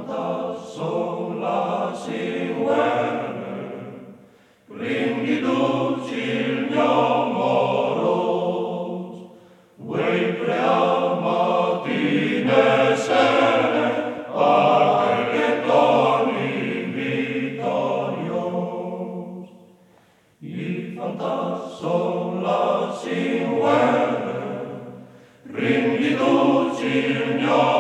son l'assinguere, quindi duci il mio moros, voi prea mattine sere, a che torni vittorios. Il fantasso l'assinguere, quindi duci il mio